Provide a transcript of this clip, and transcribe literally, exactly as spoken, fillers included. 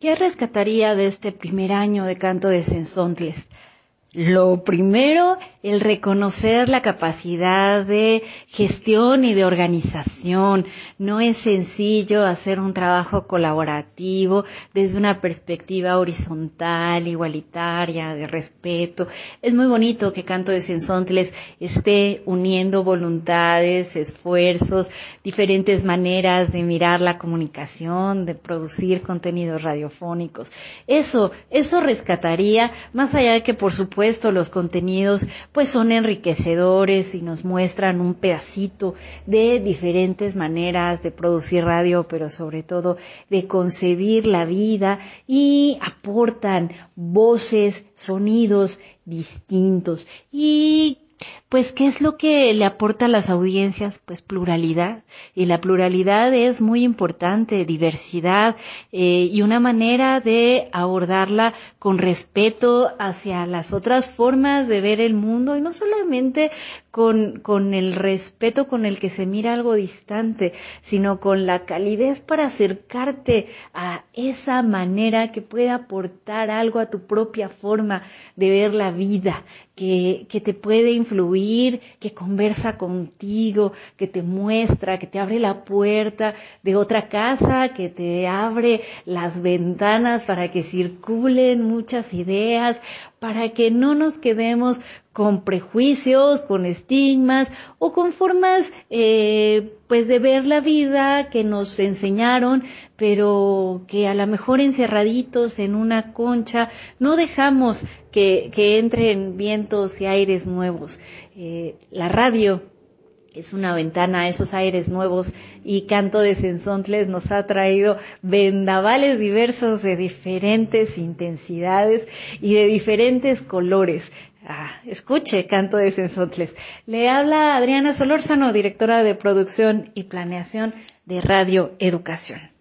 ¿Qué rescataría de este primer año de Canto de Cenzontles? Lo primero, el reconocer la capacidad de gestión y de organización. No es sencillo hacer un trabajo colaborativo desde una perspectiva horizontal, igualitaria, de respeto. Es muy bonito que Canto de Cenzontles esté uniendo voluntades, esfuerzos, diferentes maneras de mirar la comunicación, de producir contenidos radiofónicos. Eso, eso rescataría, más allá de que por supuesto los contenidos pues son enriquecedores y nos muestran un pedacito de diferentes maneras de producir radio, pero sobre todo de concebir la vida, y aportan voces, sonidos distintos. Y pues, ¿qué es lo que le aporta a las audiencias? Pues pluralidad, y la pluralidad es muy importante, diversidad, eh, y una manera de abordarla con respeto hacia las otras formas de ver el mundo, y no solamente con, con el respeto con el que se mira algo distante, sino con la calidez para acercarte a esa manera que puede aportar algo a tu propia forma de ver la vida, que, que te puede influir, que conversa contigo, que te muestra, que te abre la puerta de otra casa, que te abre las ventanas para que circulen muchas ideas, para que no nos quedemos con prejuicios, con estigmas o con formas eh, pues de ver la vida que nos enseñaron, pero que a lo mejor encerraditos en una concha no dejamos que, que entren vientos y aires nuevos. Eh, la radio es una ventana a esos aires nuevos, y Canto de Cenzontles nos ha traído vendavales diversos de diferentes intensidades y de diferentes colores. Ah, escuche Canto de Cenzontles. Le habla Adriana Solórzano, directora de producción y planeación de Radio Educación.